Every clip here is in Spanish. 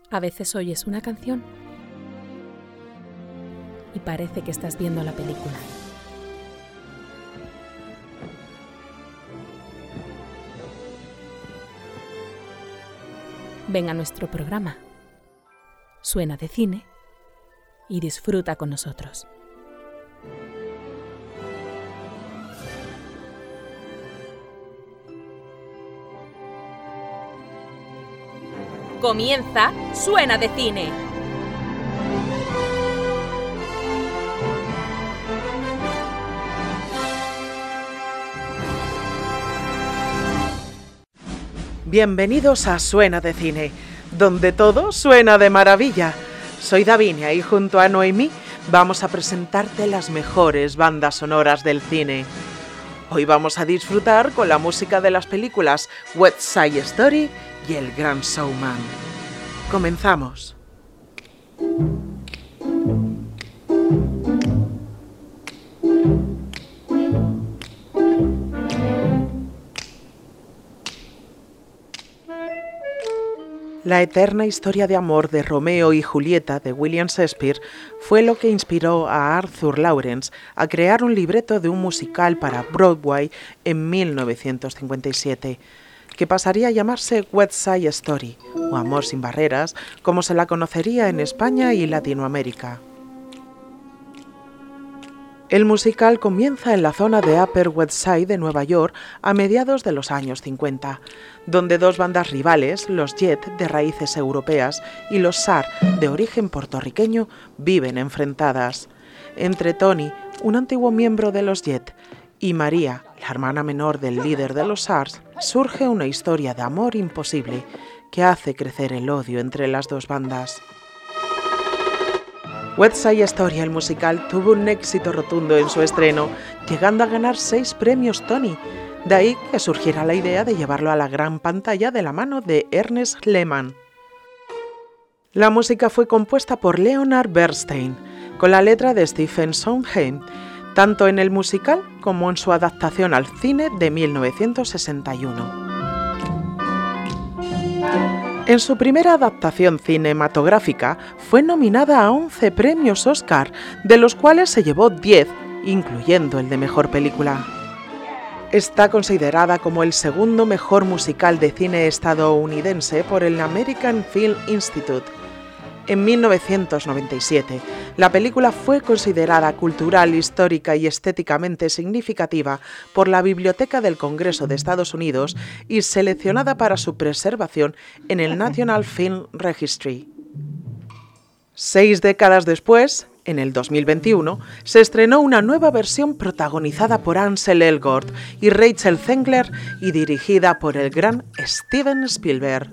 A veces oyes una canción y parece que estás viendo la película. Ven a nuestro programa. Suena de cine y disfruta con nosotros. Comienza Suena de Cine. Bienvenidos a Suena de Cine, donde todo suena de maravilla. Soy Davinia y junto a Noemí vamos a presentarte las mejores bandas sonoras del cine. Hoy vamos a disfrutar con la música de las películas West Side Story y El Gran Showman. Comenzamos. La eterna historia de amor de Romeo y Julieta de William Shakespeare fue lo que inspiró a Arthur Lawrence a crear un libreto de un musical para Broadway en 1957, que pasaría a llamarse West Side Story, o Amor sin barreras, como se la conocería en España y Latinoamérica. El musical comienza en la zona de Upper West Side de Nueva York a mediados de los años 50, donde dos bandas rivales, los Jet, de raíces europeas, y los SAR, de origen puertorriqueño, viven enfrentadas. Entre Tony, un antiguo miembro de los Jet, y María, la hermana menor del líder de los SARS, surge una historia de amor imposible que hace crecer el odio entre las dos bandas. West Side Story, el musical, tuvo un éxito rotundo en su estreno, llegando a ganar 6 premios Tony. De ahí que surgiera la idea de llevarlo a la gran pantalla de la mano de Ernest Lehman. La música fue compuesta por Leonard Bernstein, con la letra de Stephen Sondheim, tanto en el musical como en su adaptación al cine de 1961. En su primera adaptación cinematográfica fue nominada a 11 premios Oscar, de los cuales se llevó 10, incluyendo el de Mejor Película. Está considerada como el segundo mejor musical de cine estadounidense por el American Film Institute. En 1997, la película fue considerada cultural, histórica y estéticamente significativa por la Biblioteca del Congreso de Estados Unidos y seleccionada para su preservación en el National Film Registry. 6 décadas después, en el 2021, se estrenó una nueva versión protagonizada por Ansel Elgort y Rachel Zegler y dirigida por el gran Steven Spielberg.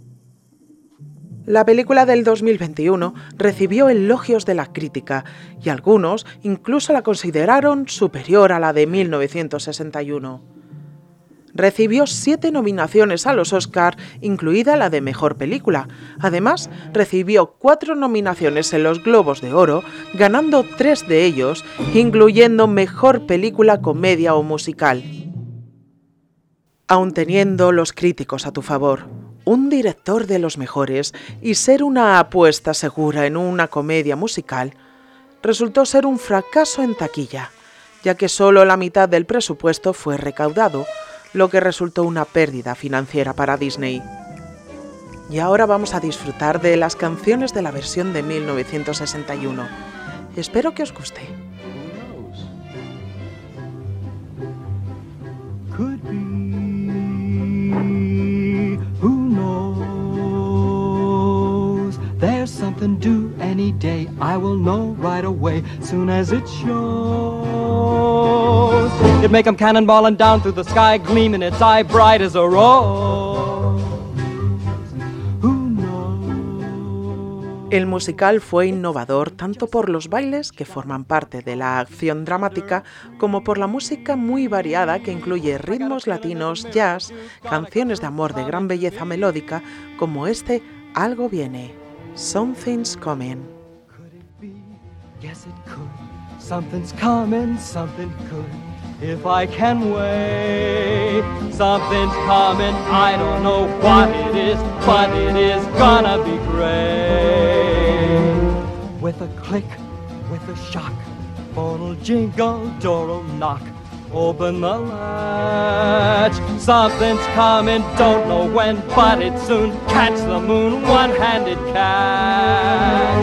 La película del 2021 recibió elogios de la crítica y algunos incluso la consideraron superior a la de 1961. Recibió 7 nominaciones a los Oscar, incluida la de Mejor Película. Además, recibió 4 nominaciones en los Globos de Oro, ganando 3 de ellos, incluyendo Mejor Película, Comedia o Musical. Aun teniendo los críticos a tu favor, un director de los mejores y ser una apuesta segura en una comedia musical, resultó ser un fracaso en taquilla, ya que solo la mitad del presupuesto fue recaudado, lo que resultó una pérdida financiera para Disney. Y ahora vamos a disfrutar de las canciones de la versión de 1961. Espero que os guste. There's something due any day. I will know right away, soon as it shows. It make 'em cannonballing down through the sky, gleaming its eye bright as a rose. Who knows? El musical fue innovador tanto por los bailes, que forman parte de la acción dramática, como por la música muy variada que incluye ritmos latinos, jazz, canciones de amor de gran belleza melódica, como este Algo Viene. Something's coming. Could it be? Yes, it could. Something's coming, something good. if I can wait. Something's coming, I don't know what it is, but it is gonna be great. With a click, with a shock, phone'll jingle, door'll knock. Open the latch, something's coming, don't know when, but it soon. Catch the moon, one-handed catch.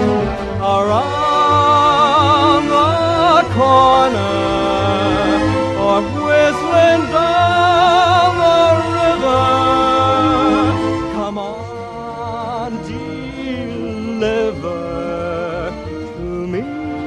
Around the corner, or whistling down the river. Come on, deliver to me.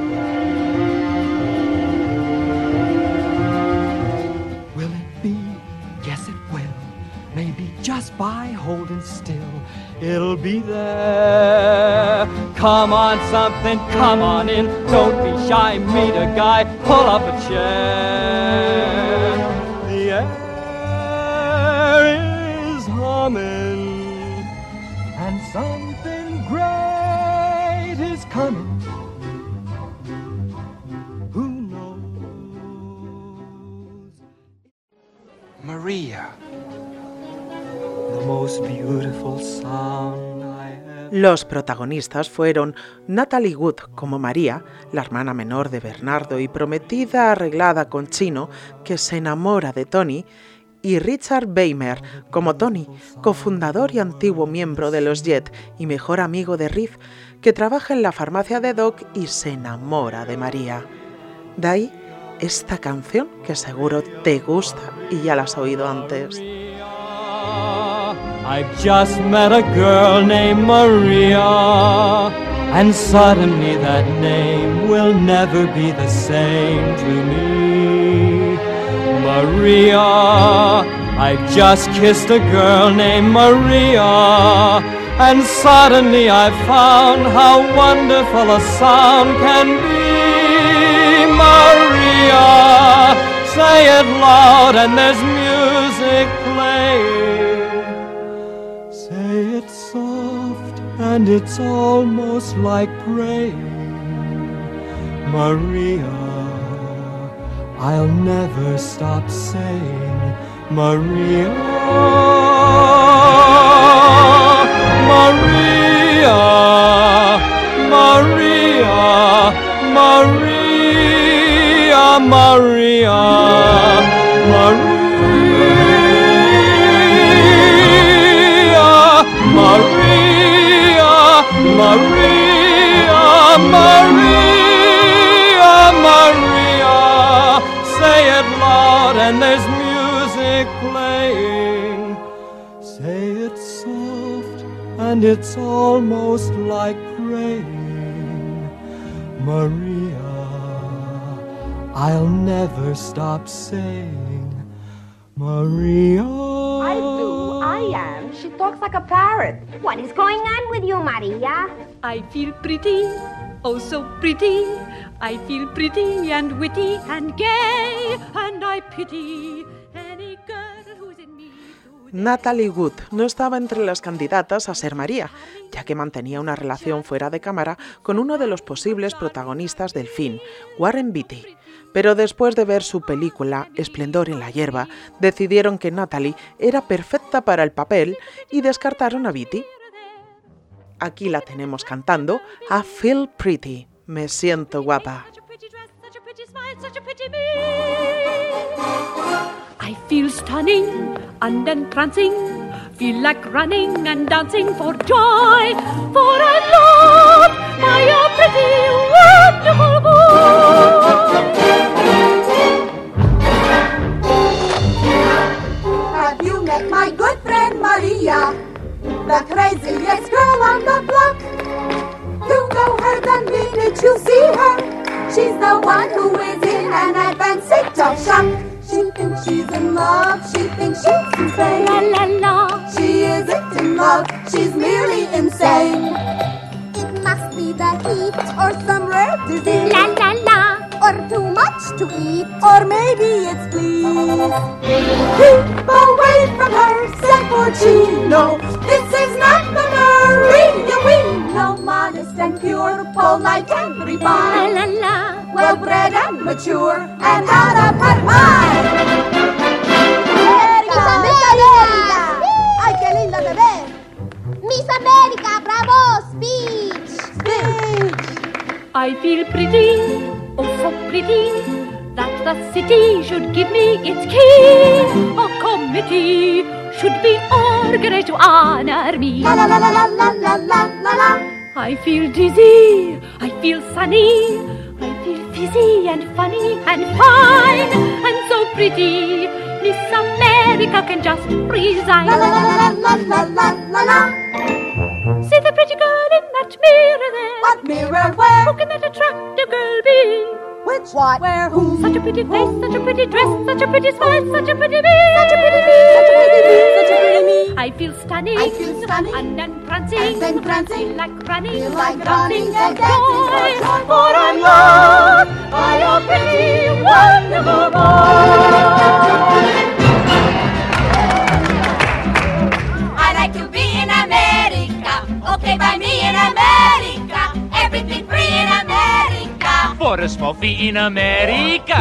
Will it be? Yes, it will. Maybe just by holding still, it'll be there. Come on, something, come on in. Don't be shy, meet a guy, pull up a chair. The air is humming, and something great is coming. Who knows? Maria. The most beautiful sound I ever. Los protagonistas fueron Natalie Wood como María, la hermana menor de Bernardo y prometida arreglada con Chino, que se enamora de Tony, y Richard Beymer como Tony, cofundador y antiguo miembro de los Jet y mejor amigo de Riff, que trabaja en la farmacia de Doc y se enamora de María. De ahí esta canción que seguro te gusta y ya la has oído antes. I've just met a girl named Maria, and suddenly that name will never be the same to me. Maria, I've just kissed a girl named Maria, and suddenly I found how wonderful a sound can be. Maria, say it loud and there's music playing. Say it soft and it's almost like praying. Maria, I'll never stop saying Maria. Maria, Maria, Maria, Maria, Maria. Maria, Maria, Maria, Maria, say it loud and there's music playing. Say it soft and it's almost like praying. Maria, I'll never stop saying Maria. I am. She talks like a parrot. What is going on with you, Maria? I feel pretty, oh so pretty. I feel pretty and witty and gay, and I pity any girl who's in need. Natalie Wood no estaba entre las candidatas a ser María, ya que mantenía una relación fuera de cámara con uno de los posibles protagonistas del film, Warren Beatty. Pero después de ver su película Esplendor en la hierba, decidieron que Natalie era perfecta para el papel y descartaron a Beatty. Aquí la tenemos cantando I Feel Pretty, me siento guapa. I feel stunning and entrancing, feel like running and dancing for joy, for I'm loved by a pretty, wonderful boy. Have you met my good friend Maria, the craziest girl on the block? You know her the minute you see her. She's the one who is in an advanced state of shock. She thinks she's in love, she thinks she's insane. La la la. She isn't in love, she's merely insane. It must be the heat or some rare Disease, la la la, or too much to eat. or maybe it's fleas. Keep away from her, said Porcino. This is not the Maria we know. Modest and pure, polite and La refined. la la. well-bred and mature, and not a part mine. ¡América! ¡Ay, qué linda te ves! ¡Miss América, bravo! ¡Speech! I feel pretty, oh so pretty, that the city should give me its key. A committee should be organized to honor me. La la la la la la la la la la. I feel dizzy, I feel sunny, I feel fizzy and funny and fine and so pretty. Miss America can just resign. La la la la la la la la la. See the pretty girl in that mirror there. What mirror where? Who can that attractive girl be? Which? What? Where? Who? Such a pretty face, such a pretty dress, such a pretty smile, such a pretty me. Such a pretty me. Such a pretty me. Such a pretty me. I feel stunning. I feel stunning. And then prancing. And then prancing. Feel like running. Feel like dancing running and for joy. dancing for joy. For I'm loved by a pretty, wonderful boy. I like to be in America. Okay, by me in America. Everything free in America. For a small fee in America.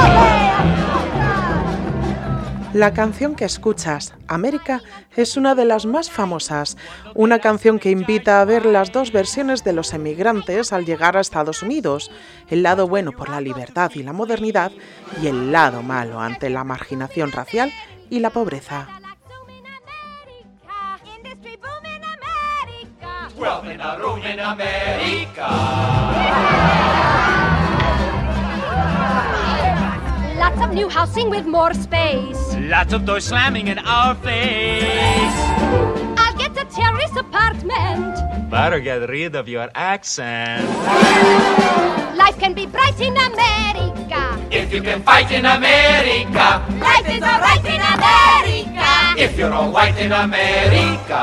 La canción que escuchas, América, es una de las más famosas, una canción que invita a ver las dos versiones de los emigrantes al llegar a Estados Unidos, el lado bueno por la libertad y la modernidad y el lado malo ante la marginación racial y la pobreza. Wealth in a room in America. Lots of new housing with more space. Lots of doors slamming in our face. I'll get a terrace apartment. Better get rid of your accent. Life can be bright in America. If you can fight in America. Life is alright in America. If you're all white in America.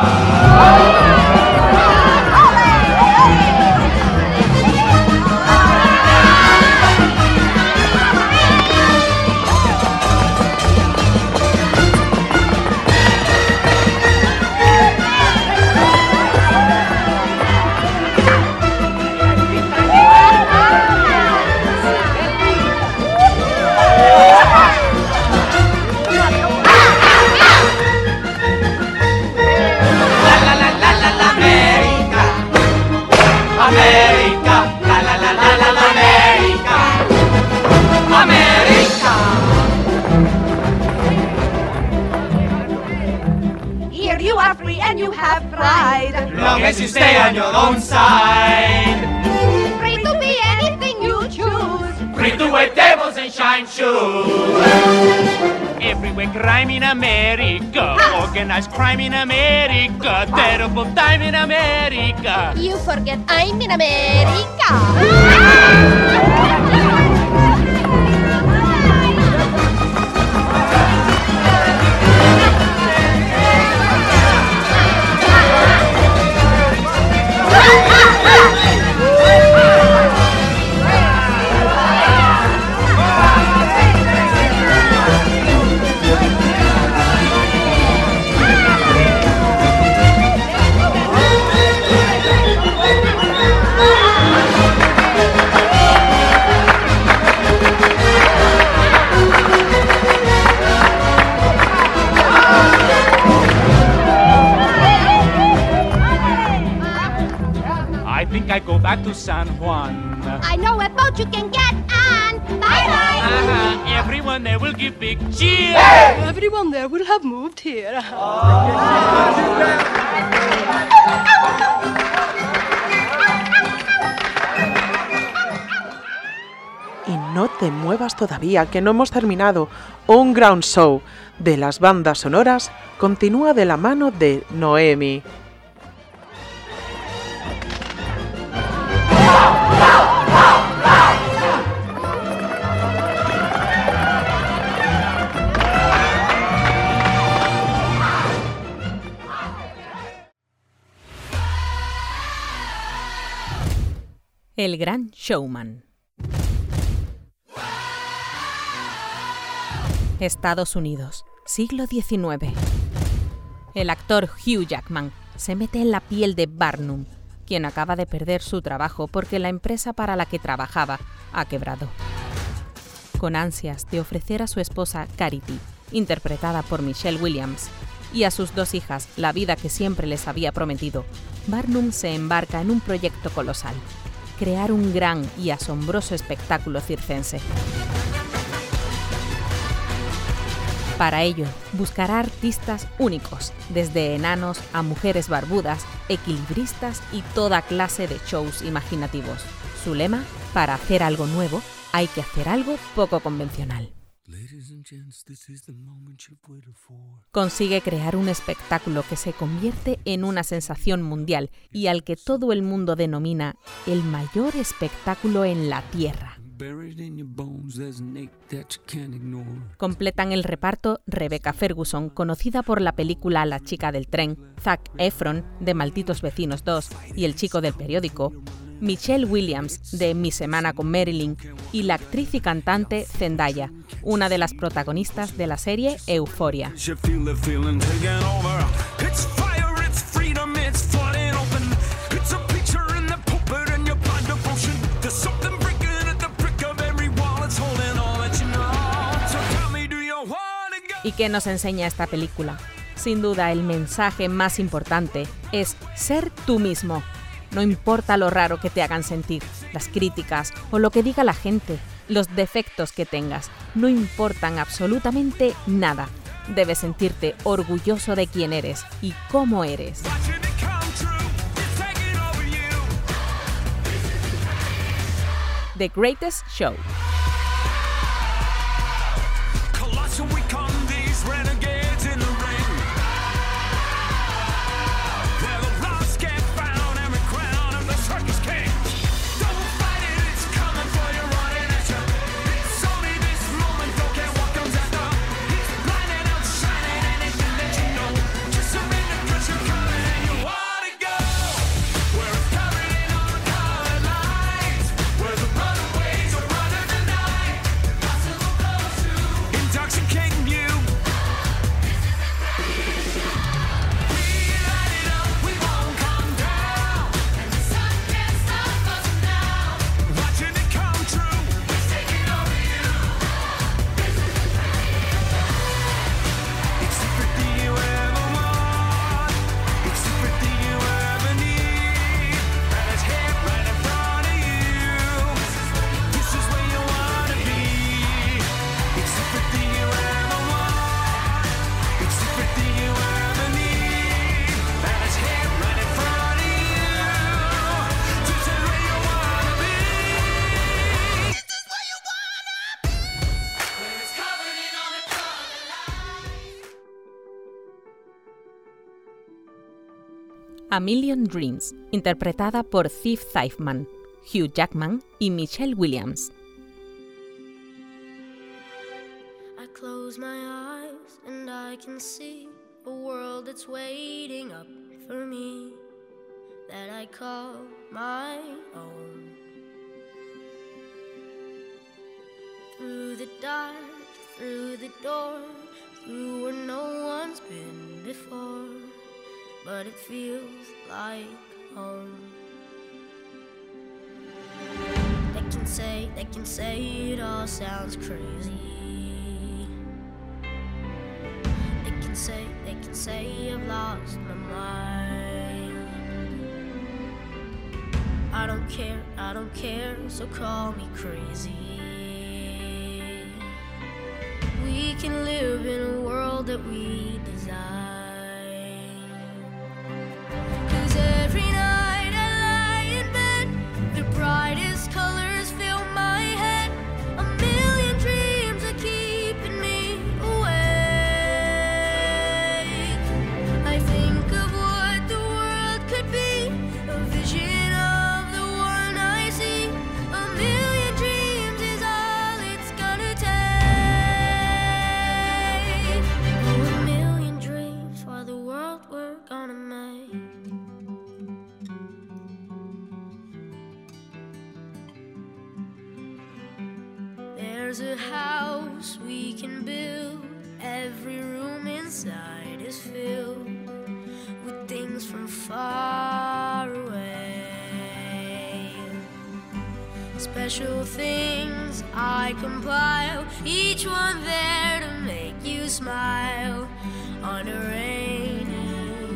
Here you are free and you have pride. Long as you stay on your own side. Free to be anything you choose. Free to wear tables and shine shoes. Everywhere crime in America. Organized crime in America. Terrible time in America. You forget I'm in America. I think I go back to San Juan. I know a boat you can get on. Bye-bye. Everyone there will give big cheers. Everyone there will have moved here. Y no te muevas todavía, que no hemos terminado. Un ground show de las bandas sonoras continúa de la mano de Noemi. El Gran Showman. Estados Unidos, siglo XIX. El actor Hugh Jackman se mete en la piel de Barnum, quien acaba de perder su trabajo porque la empresa para la que trabajaba ha quebrado. Con ansias de ofrecer a su esposa Carity, interpretada por Michelle Williams, y a sus 2 hijas la vida que siempre les había prometido, Barnum se embarca en un proyecto colosal: crear un gran y asombroso espectáculo circense. Para ello, buscará artistas únicos, desde enanos a mujeres barbudas, equilibristas y toda clase de shows imaginativos. Su lema: para hacer algo nuevo, hay que hacer algo poco convencional. Consigue crear un espectáculo que se convierte en una sensación mundial y al que todo el mundo denomina el mayor espectáculo en la Tierra. Completan el reparto Rebecca Ferguson, conocida por la película La chica del tren, Zac Efron, de Malditos vecinos 2, y El chico del periódico, Michelle Williams, de Mi semana con Marilyn, y la actriz y cantante Zendaya, una de las protagonistas de la serie Euphoria. ¿Y qué nos enseña esta película? Sin duda, el mensaje más importante es ser tú mismo. No importa lo raro que te hagan sentir, las críticas o lo que diga la gente, los defectos que tengas, no importan absolutamente nada. Debes sentirte orgulloso de quién eres y cómo eres. The Greatest Show. A Million Dreams, interpretada por Thief Thiefman, Hugh Jackman y Michelle Williams. I close my eyes and I can see a world that's waiting up for me that I call my own. Through the dark, through the door, through where no one's been before, but it feels like home. They can say it all sounds crazy. They can say I've lost my mind. I don't care, so call me crazy. We can live in a world that we desire. Brightest colors fill my head. A million dreams are keeping me awake. I think of what the world could be, a vision of the one I see. A million dreams is all it's gonna take. Oh, a million dreams for the world we're gonna make. There's a house we can build. Every room inside is filled with things from far away. special things I compile, each one there to make you smile on a rainy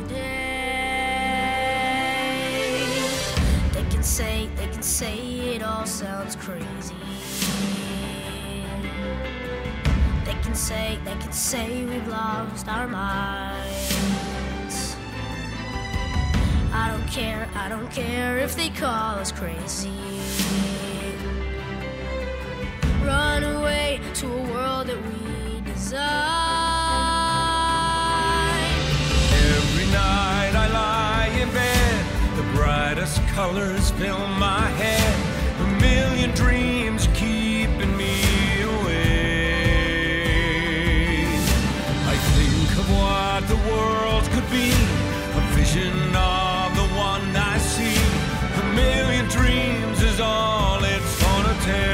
day. They can say it all sounds crazy. They can say we've lost our minds. I don't care if they call us crazy. Run away to a world that we design. Every night I lie in bed, the brightest colors fill my head, a million dreams keeping me awake. I think of what the world could be, a vision of the one I see. A million dreams is all it's gonna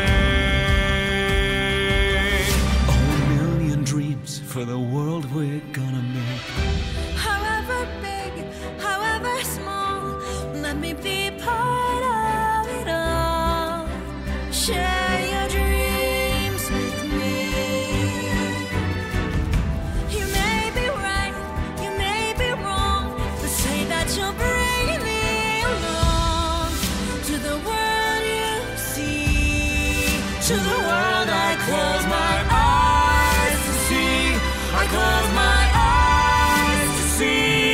take. Oh, a million dreams for the world we're gonna make. However big, however small, let me be part of it all. Share your dreams with me. You may be right, you may be wrong, but say that you'll bring me along to the world you see, to the world I close my eyes to see. I close my eyes to see.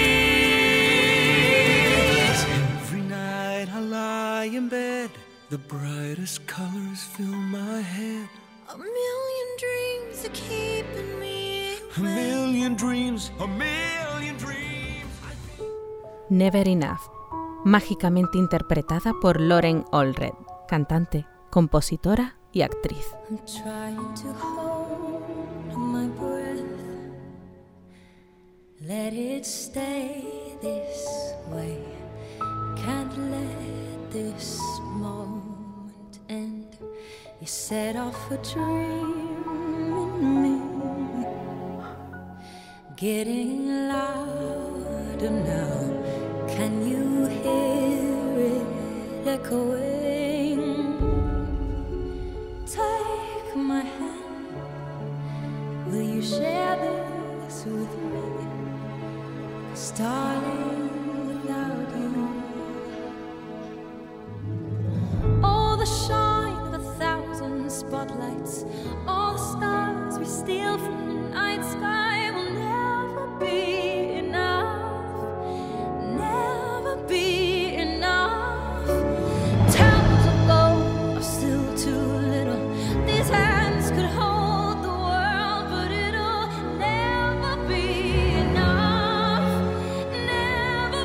Every night I lie in bed, the brightest colors fill my head. A million dreams are keeping me A million dreams, a million dreams. Never Enough, mágicamente interpretada por Lauren Allred, cantante, compositora y actriz. I'm trying to hold my breath. Let it stay this way. Can't let this moment end. You set off a dream in me, getting louder now. Can you hear it echoing? Take my hand. Will you share this with me? 'Cause darling, without you, all the shine of 1,000 spotlights, all the stars we steal from the night sky will never be enough, never be enough. Towers of gold are still too little. These hands could hold the world, but it'll never be enough, never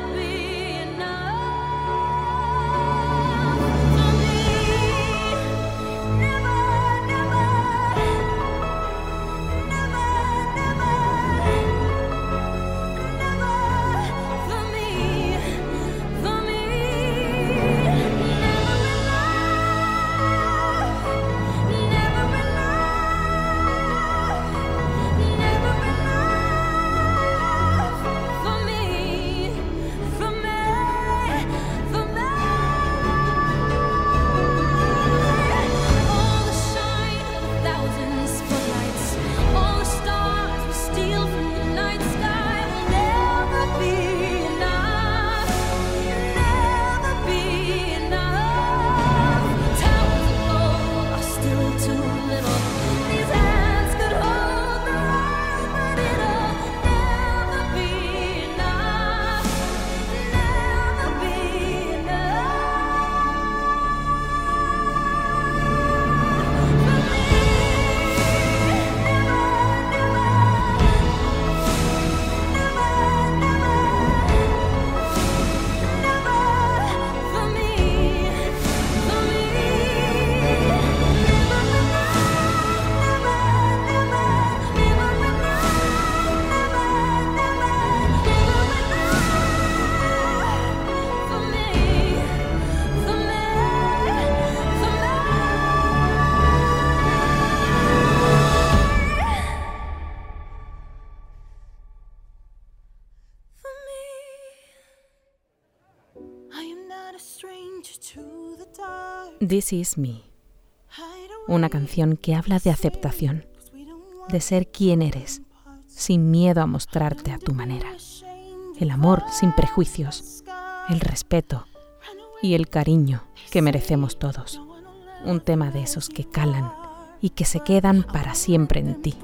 This Is Me. Una canción que habla de aceptación, de ser quien eres, sin miedo a mostrarte a tu manera. El amor sin prejuicios, el respeto y el cariño que merecemos todos. Un tema de esos que calan y que se quedan para siempre en ti.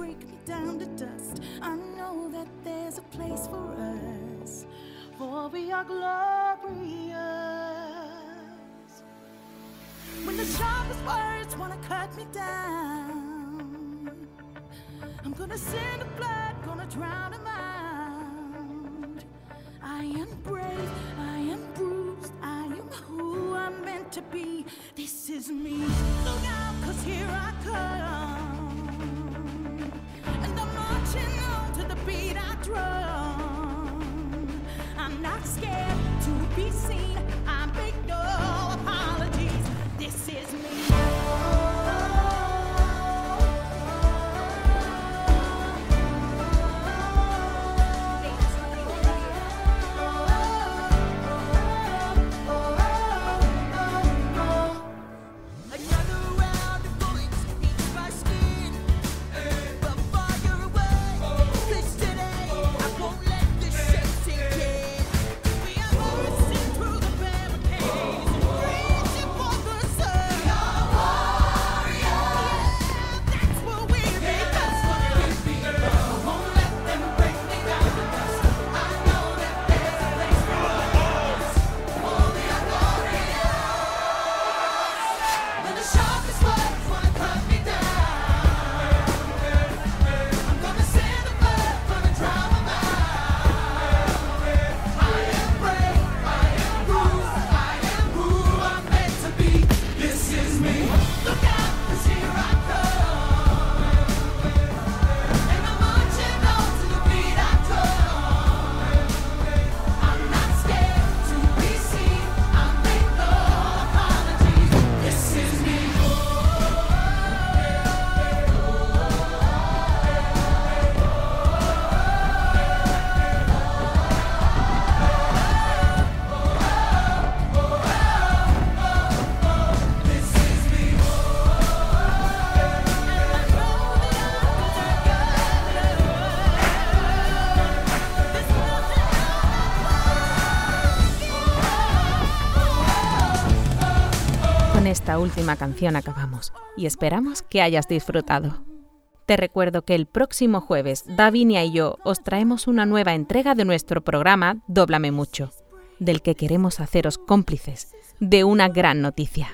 When the sharpest words wanna cut me down, I'm gonna send a blood, gonna drown a mind. I am brave, I am bruised, I am who I'm meant to be. This is me. Look out, 'cause here I come, and I'm marching on to the beat I drum. I'm not scared to be seen, I make no apologies. This is me. Con esta última canción acabamos y esperamos que hayas disfrutado. Te recuerdo que el próximo jueves Davinia y yo os traemos una nueva entrega de nuestro programa Dóblame Mucho, del que queremos haceros cómplices de una gran noticia.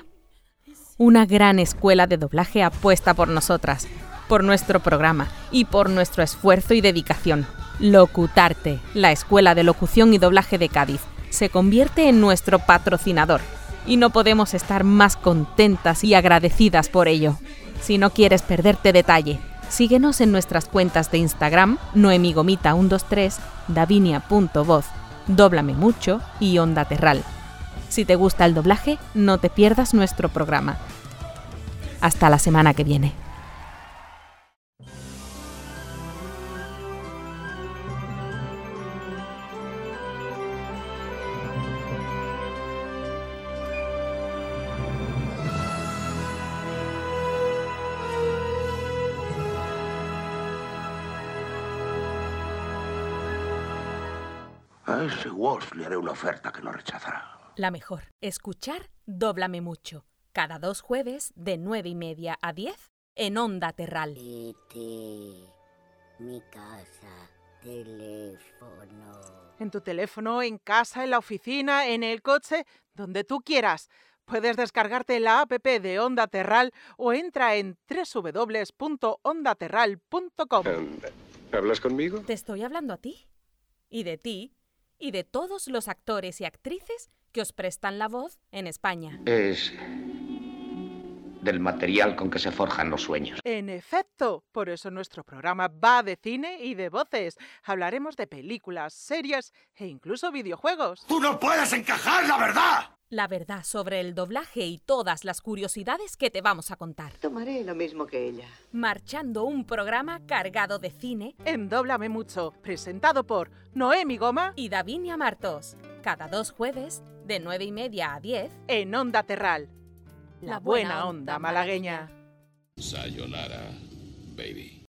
Una gran escuela de doblaje apuesta por nosotras, por nuestro programa y por nuestro esfuerzo y dedicación. Locutarte, la Escuela de Locución y Doblaje de Cádiz, se convierte en nuestro patrocinador y no podemos estar más contentas y agradecidas por ello. Si no quieres perderte detalle, síguenos en nuestras cuentas de Instagram, noemigomita123, davinia.voz, Dóblame Mucho y Onda Terral. Si te gusta el doblaje, no te pierdas nuestro programa. Hasta la semana que viene. A ese Wolf le haré una oferta que no rechazará. La mejor, escuchar Dóblame Mucho, cada 2 jueves de 9:30 a 10 en Onda Terral. Mi casa, teléfono. En tu teléfono, en casa, en la oficina, en el coche, donde tú quieras. Puedes descargarte la app de Onda Terral o entra en www.ondaterral.com. ¿Hablas conmigo? Te estoy hablando a ti. Y de ti. Y de todos los actores y actrices que os prestan la voz en España. Es del material con que se forjan los sueños. En efecto, por eso nuestro programa va de cine y de voces. Hablaremos de películas, series e incluso videojuegos. ¡Tú no puedes encajar la verdad! La verdad sobre el doblaje y todas las curiosidades que te vamos a contar. Tomaré lo mismo que ella. Marchando un programa cargado de cine en Dóblame Mucho, presentado por Noemi Goma y Davinia Martos. Cada 2 jueves, de 9:30 a 10, en Onda Terral. La buena onda malagueña. Sayonara, baby.